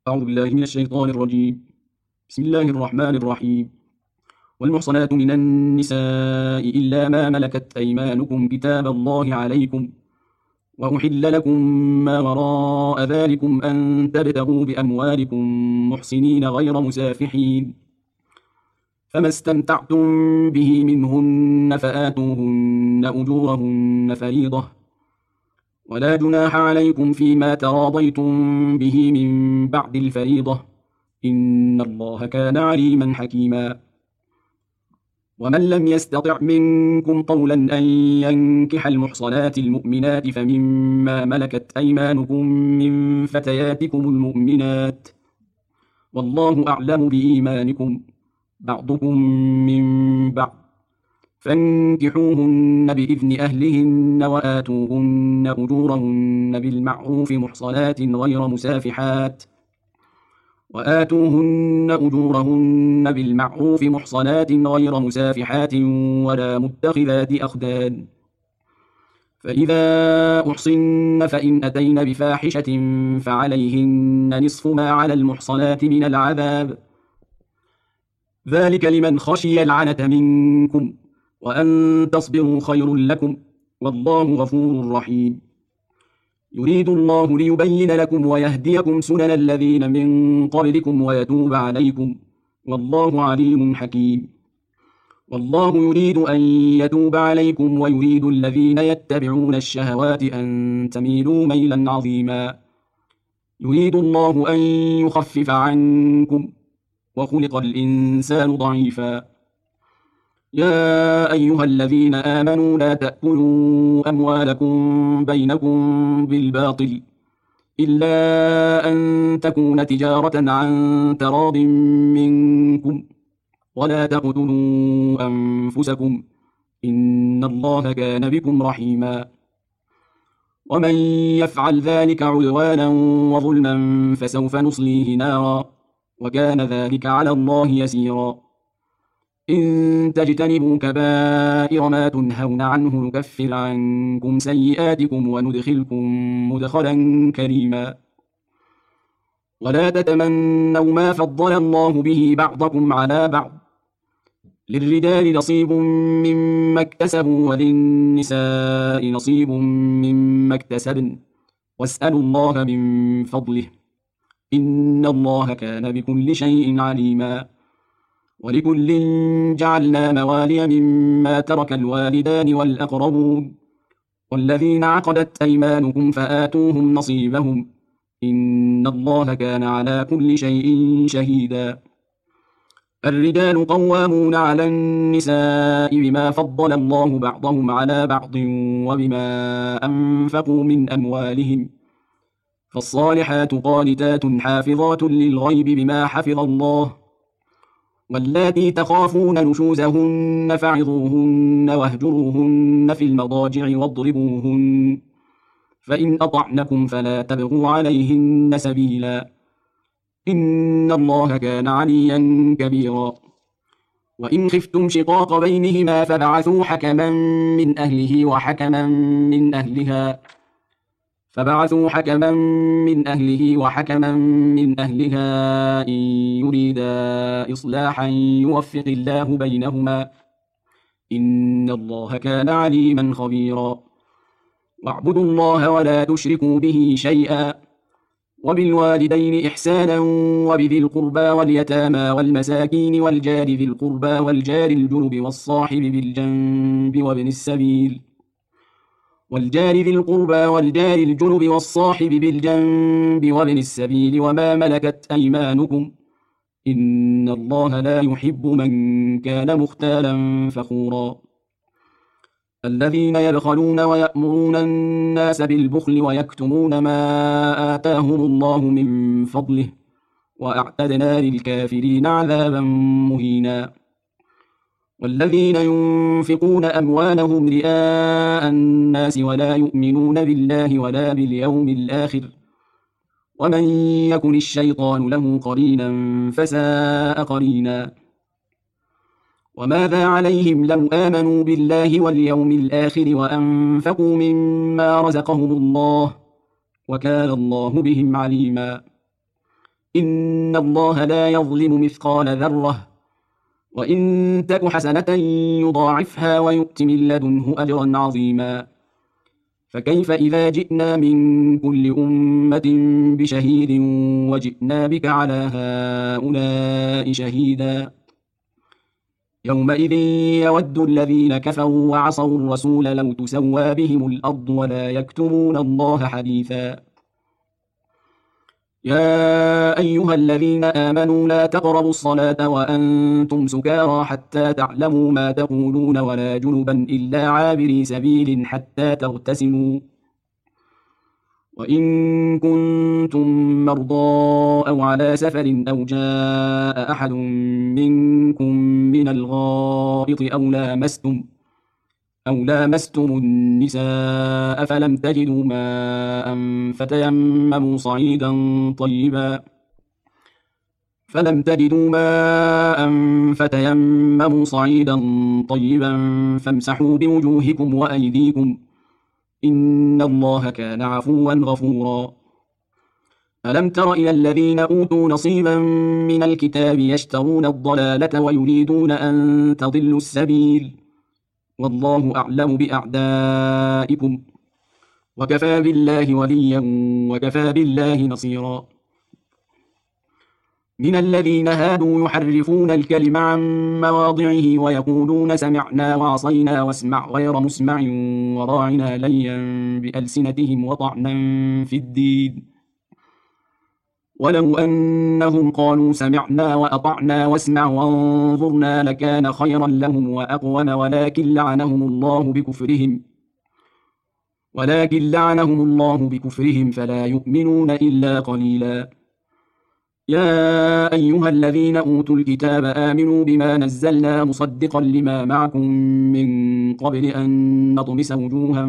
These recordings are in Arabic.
أعوذ بالله من الشيطان الرجيم. بسم الله الرحمن الرحيم. والمحصنات من النساء إلا ما ملكت أيمانكم كتاب الله عليكم، وأحل لكم ما وراء ذلكم أن تبتغوا بأموالكم محصنين غير مسافحين، فما استمتعتم به منهن فآتوهن أجورهن فريضة، ولا جناح عليكم فيما تراضيتم به من بعد الفريضة، إن الله كان عليما حكيما. ومن لم يستطع منكم طولا أن ينكح المحصنات المؤمنات فمما ملكت أيمانكم من فتياتكم المؤمنات، والله أعلم بإيمانكم، بعضكم من بعض، فانكحوهن بإذن أهلهن وآتوهن أجورهن بالمعروف محصنات غير مسافحات ولا متخذات أخدان. فإذا أحصن فإن أتين بفاحشة فعليهن نصف ما على المحصنات من العذاب، ذلك لمن خشي العنة منكم، وأن تصبروا خير لكم، والله غفور رحيم. يريد الله ليبين لكم ويهديكم سنن الذين من قبلكم ويتوب عليكم، والله عليم حكيم. والله يريد أن يتوب عليكم ويريد الذين يتبعون الشهوات أن تميلوا ميلا عظيما. يريد الله أن يخفف عنكم، وخلق الإنسان ضعيفا. يا أيها الذين آمنوا لا تأكلوا أموالكم بينكم بالباطل إلا أن تكون تجارة عن تراض منكم، ولا تقتلوا أنفسكم، إن الله كان بكم رحيما. ومن يفعل ذلك عدوانا وظلما فسوف نصليه نارا، وكان ذلك على الله يسيرا. إن تجتنبوا كبائر ما تنهون عنه نكفر عنكم سيئاتكم وندخلكم مدخلا كريما. ولا تتمنوا ما فضل الله به بعضكم على بعض، للرجال نصيب مما اكتسبوا وللنساء نصيب مما اكتسبن، واسألوا الله من فضله، إن الله كان بكل شيء عليما. ولكل جعلنا موالي مما ترك الوالدان والأقربون، والذين عقدت أيمانكم فآتوهم نصيبهم، إن الله كان على كل شيء شهيدا. الرجال قوامون على النساء بما فضل الله بعضهم على بعض وبما أنفقوا من أموالهم، فالصالحات قانتات حافظات للغيب بما حفظ الله. واللاتي تخافون نشوزهن فعظوهن واهجروهن في المضاجع واضربوهن، فإن أطعنكم فلا تبغوا عليهن سبيلا، إن الله كان عليا كبيرا. وإن خفتم شقاق بينهما فبعثوا حكما من أهله وحكما من أهلها إن يريدا إصلاحا يوفق الله بينهما، إن الله كان عليما خبيرا. واعبدوا الله ولا تشركوا به شيئا، وبالوالدين إحسانا، وبذي القربى واليتامى والمساكين والجار ذي القربى والجار الجنب والصاحب بالجنب وابن السبيل وما ملكت أيمانكم، إن الله لا يحب من كان مختالا فخورا. الذين يبخلون ويأمرون الناس بالبخل ويكتمون ما آتاهم الله من فضله، وأعتدنا للكافرين عذابا مهينا. والذين ينفقون أموالهم رئاء الناس ولا يؤمنون بالله ولا باليوم الآخر، ومن يكن الشيطان له قرينا فساء قرينا. وماذا عليهم لو آمنوا بالله واليوم الآخر وأنفقوا مما رزقهم الله، وكان الله بهم عليما. إن الله لا يظلم مثقال ذرة وإن تك حسنة يضاعفها ويؤت من لدنه أجرا عظيما فكيف إذا جئنا من كل أمة بشهيد وجئنا بك على هؤلاء شهيدا يومئذ يود الذين كفروا وعصوا الرسول لو تسوى بهم الأرض ولا يكتمون الله حديثا يا أيها الذين آمنوا لا تقربوا الصلاة وأنتم سكارى حتى تعلموا ما تقولون ولا جنبا إلا عابري سبيل حتى تغتسلوا وإن كنتم مرضى أو على سفر أو جاء أحد منكم من الغائط أو لامستم النساء فلم تجدوا ماء فتيمموا صعيدا طيبا فامسحوا بوجوهكم وأيديكم إن الله كان عفوا غفورا ألم تر إلى الذين أوتوا نصيبا من الكتاب يشترون الضلالة ويريدون أن تضلوا السبيل والله أعلم بأعدائكم وكفى بالله وليا وكفى بالله نصيرا من الذين هادوا يحرفون الكلم عن مواضعه ويقولون سمعنا وعصينا واسمع غير مسمع وراعنا ليا بألسنتهم وطعنا في الدين ولو أنهم قالوا سمعنا وأطعنا واسمع وانظرنا لكان خيرا لهم وأقوم ولكن لعنهم الله بكفرهم فلا يؤمنون إلا قليلا يا أيها الذين أوتوا الكتاب آمنوا بما نزلنا مصدقا لما معكم من قبل أن نطمس وجوها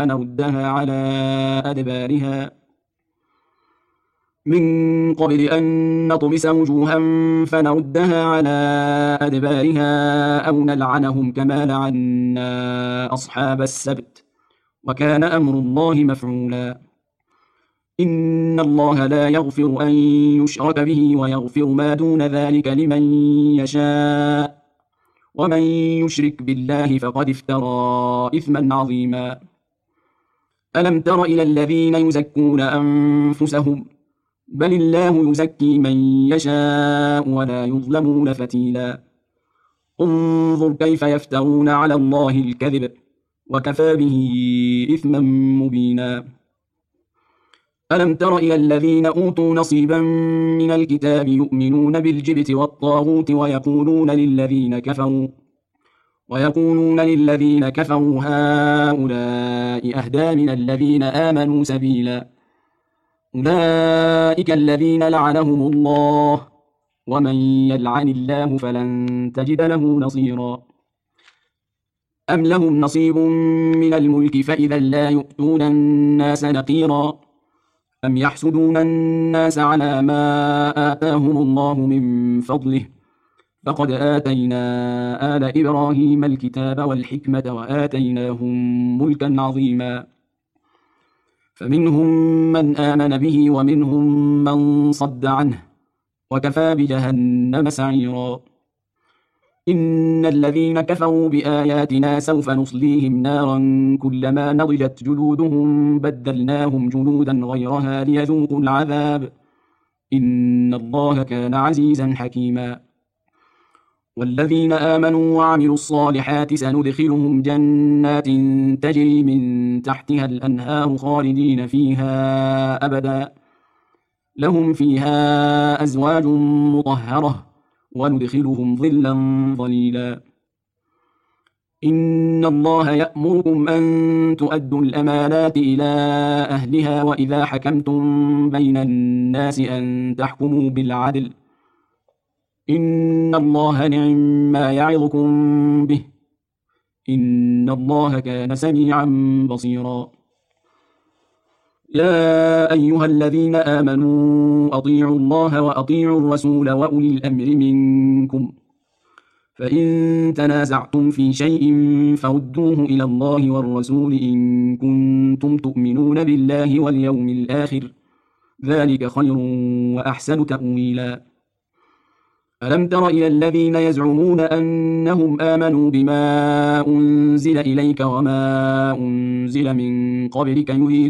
فنردها على أدبارها أو نلعنهم كما لعنا أصحاب السبت وكان أمر الله مفعولا إن الله لا يغفر أن يشرك به ويغفر ما دون ذلك لمن يشاء ومن يشرك بالله فقد افترى إثما عظيما ألم تر إلى الذين يزكون أنفسهم بل الله يزكي من يشاء ولا يظلمون فتيلا انظر كيف يفترون على الله الكذب وكفى به إثما مبينا ألم تر إلى الذين أوتوا نصيبا من الكتاب يؤمنون بالجبت والطاغوت ويقولون للذين كفروا هؤلاء أهدى من الذين آمنوا سبيلا أولئك الذين لعنهم الله ومن يلعن الله فلن تجد له نصيرا أم لهم نصيب من الملك فإذا لا يؤتون الناس نقيرا أم يحسدون الناس على ما آتاهم الله من فضله فقد آتينا آل إبراهيم الكتاب والحكمة وآتيناهم ملكا عظيما فمنهم من آمن به ومنهم من صد عنه وكفى بجهنم سعيرا إن الذين كفروا بآياتنا سوف نصليهم نارا كلما نضجت جلودهم بدلناهم جلودا غيرها ليذوقوا العذاب إن الله كان عزيزا حكيما والذين آمنوا وعملوا الصالحات سندخلهم جنات تجري من تحتها الأنهار خالدين فيها أبدا لهم فيها أزواج مطهرة وندخلهم ظلا ظليلا إن الله يأمركم أن تؤدوا الأمانات إلى أهلها وإذا حكمتم بين الناس أن تحكموا بالعدل إن الله نعم ما يعظكم به إن الله كان سميعا بصيرا يا أيها الذين آمنوا أطيعوا الله وأطيعوا الرسول وأولي الأمر منكم فإن تنازعتم في شيء فردوه إلى الله والرسول إن كنتم تؤمنون بالله واليوم الآخر ذلك خير وأحسن تأويلا. ألم تر إلى الذين يزعمون أنهم آمنوا بما أنزل إليك وما أنزل من قبلك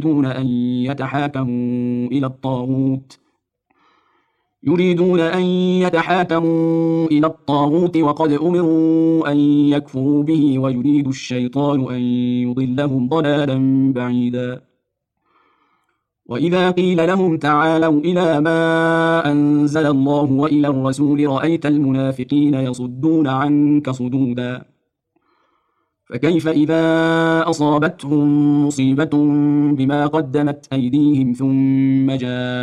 يريدون أن يتحاكموا إلى الطاغوت وقد أمروا أن يكفروا به ويريد الشيطان أن يضلهم ضلالا بعيدا. وإذا قيل لهم تعالوا إلى ما أنزل الله وإلى الرسول رأيت المنافقين يصدون عنك صدودا. فكيف إذا أصابتهم مصيبة بما قدمت أيديهم ثم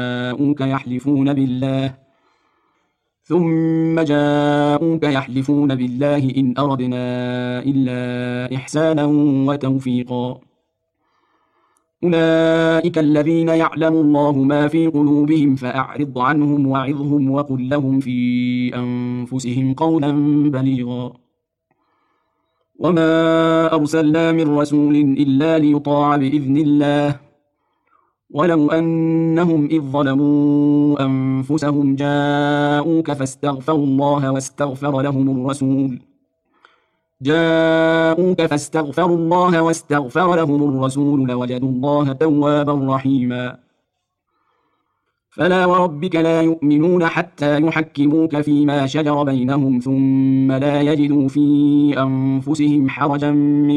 جاءوك يحلفون بالله إن أردنا إلا إحسانا وتوفيقا. أولئك الذين يعلم الله ما في قلوبهم فأعرض عنهم وعظهم وقل لهم في أنفسهم قولا بليغا. وما أرسلنا من رسول إلا ليطاع بإذن الله ولو أنهم إذ ظلموا أنفسهم جاءوك فاستغفروا الله واستغفر لهم الرسول لوجدوا الله توابا رحيما. فلا وربك لا يؤمنون حتى يحكموك فيما شجر بينهم ثم لا يجدوا في أنفسهم حرجا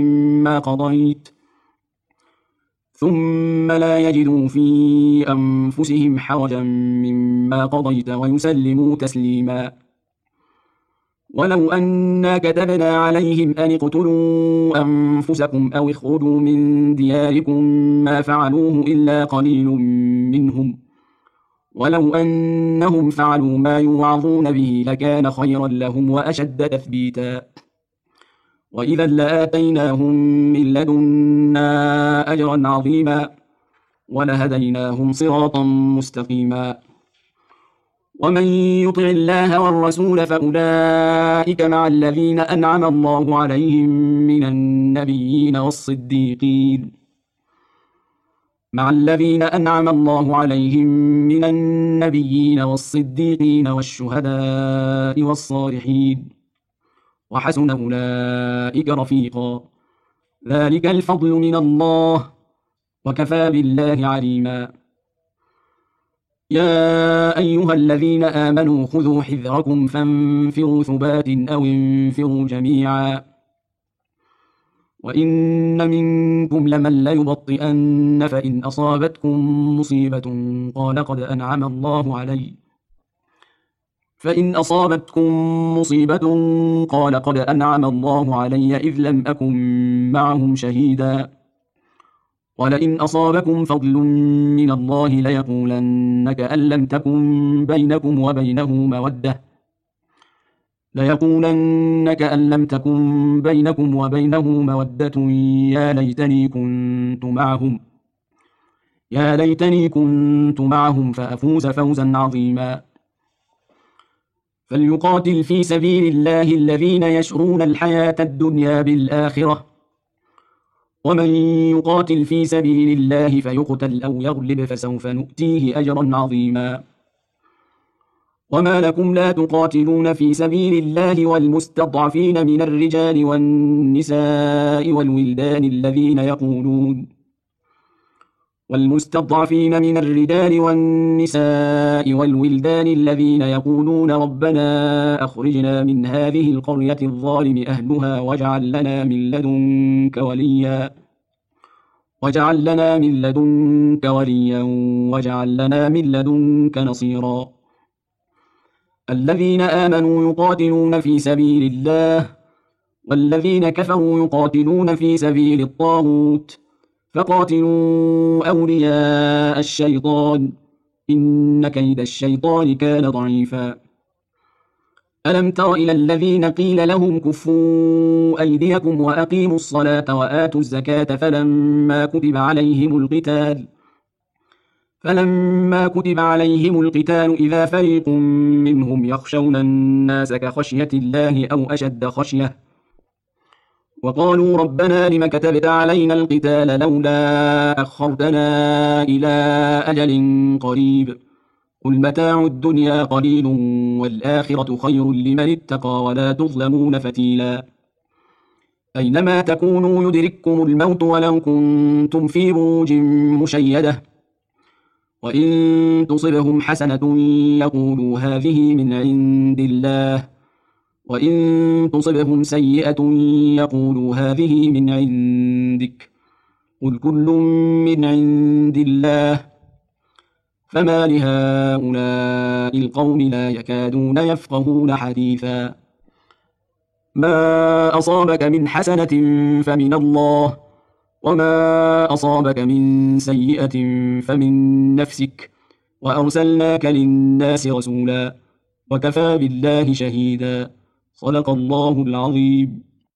مما قضيت ويسلموا تسليما. ولو أنا كتبنا عليهم أن اقتلوا أنفسكم أو اخرجوا من دياركم ما فعلوه إلا قليل منهم ولو أنهم فعلوا ما يوعظون به لكان خيرا لهم وأشد تثبيتا. وإذا لآتيناهم من لدنا أجرا عظيما ولهديناهم صراطا مستقيما. ومن يطع الله والرسول فأولئك مع الذين أنعم الله عليهم من النبيين والصديقين والشهداء والصالحين وحسن أولئك رفيقا. ذلك الفضل من الله وكفى بالله عليما. يا أيها الذين آمنوا خذوا حذركم فانفروا ثبات أو انفروا جميعا وإن منكم لمن ليبطئن فإن أصابتكم مصيبة قال قد أنعم الله علي إذ لم أكن معهم شهيدا ولئن أصابكم فضل من الله ليقولن كأن لم تكن بينكم وبينه مودة يا ليتني كنت معهم فأفوز فوزا عظيما. فليقاتل في سبيل الله الذين يشرون الحياة الدنيا بالآخرة ومن يقاتل في سبيل الله فيقتل أو يغلب فسوف نؤتيه أجرا عظيما. وما لكم لا تقاتلون في سبيل الله والمستضعفين من الرجال والنساء والولدان الذين يقولون ربنا أخرجنا من هذه القرية الظالم أهلها واجعل لنا من لدنك نصيرا. الذين آمنوا يقاتلون في سبيل الله والذين كفروا يقاتلون في سبيل الطاغوت فقاتلوا أولياء الشيطان إن كيد الشيطان كان ضعيفا. ألم تر إلى الذين قيل لهم كفوا أيديكم وأقيموا الصلاة وآتوا الزكاة فلما كتب عليهم القتال إذا فريق منهم يخشون الناس كخشية الله أو أشد خشية وقالوا ربنا لم كتبت علينا القتال لولا أخرتنا إلى أجل قريب قل متاع الدنيا قليل والآخرة خير لمن اتقى ولا تظلمون فتيلا أينما تكونوا يدرككم الموت ولو كنتم في بروج مشيدة وإن تصبهم حسنة يقولوا هذه من عند الله وإن تصبهم سيئة يقولوا هذه من عندك قل كل من عند الله فما لهؤلاء القوم لا يكادون يفقهون حديثا ما أصابك من حسنة فمن الله وما أصابك من سيئة فمن نفسك وأرسلناك للناس رسولا وكفى بالله شهيدا صدق الله العظيم.